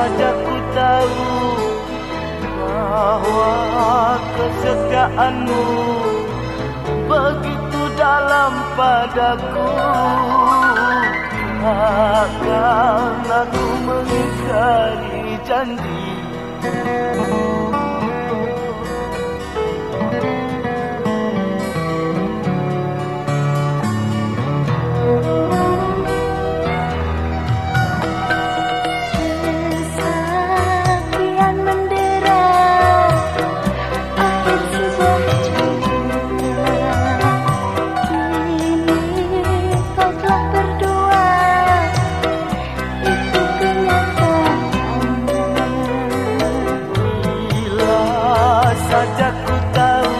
saja ku tahu bahwa kesetiaanmu begitu dalam padaku. Takkan aku mengingkari janji. Saja ku tahu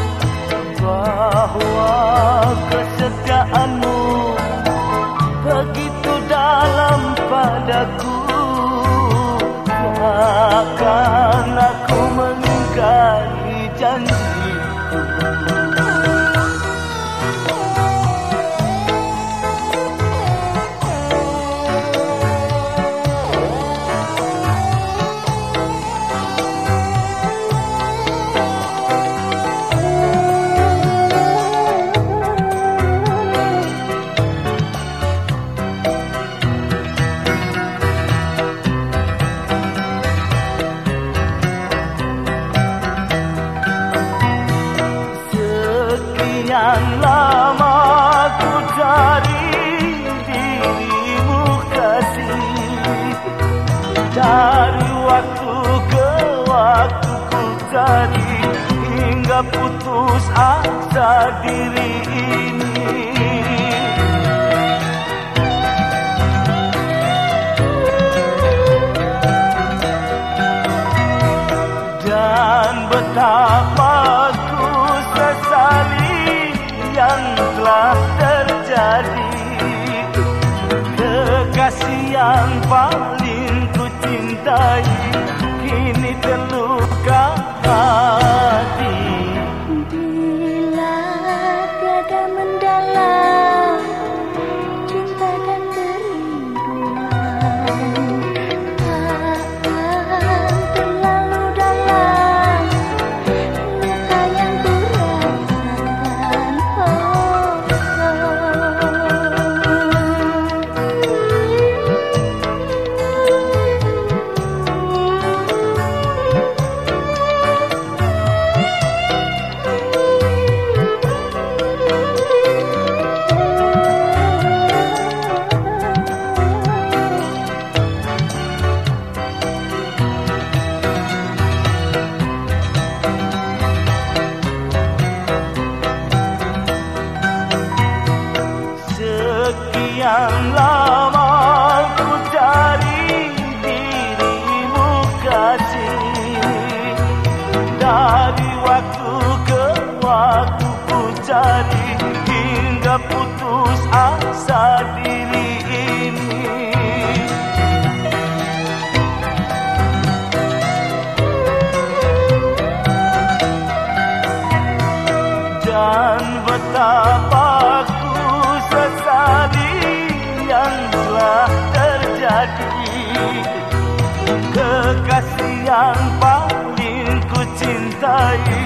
bahwa kesetiaanmu begitu dalam padaku. Takkan aku mengingkari janji. Sekian lama ku cari dirimu kasih, dari waktu ke waktu ku cari, hingga putus asa diri ini. Dan betapa ku sesali yang telah terjadi. Kekasih yang paling ku cintai kini terluka hati. Bila tiada mendalam cinta dan kerinduan, takkan terlalu dalam luka yang ku rasakan. Sekian lama ku cari dirimu kasih, dari waktu ke waktu ku cari, hingga putus asa diri ini. Dan betapa ku sesali yang telah terjadi. Kekasih yang paling ku cintai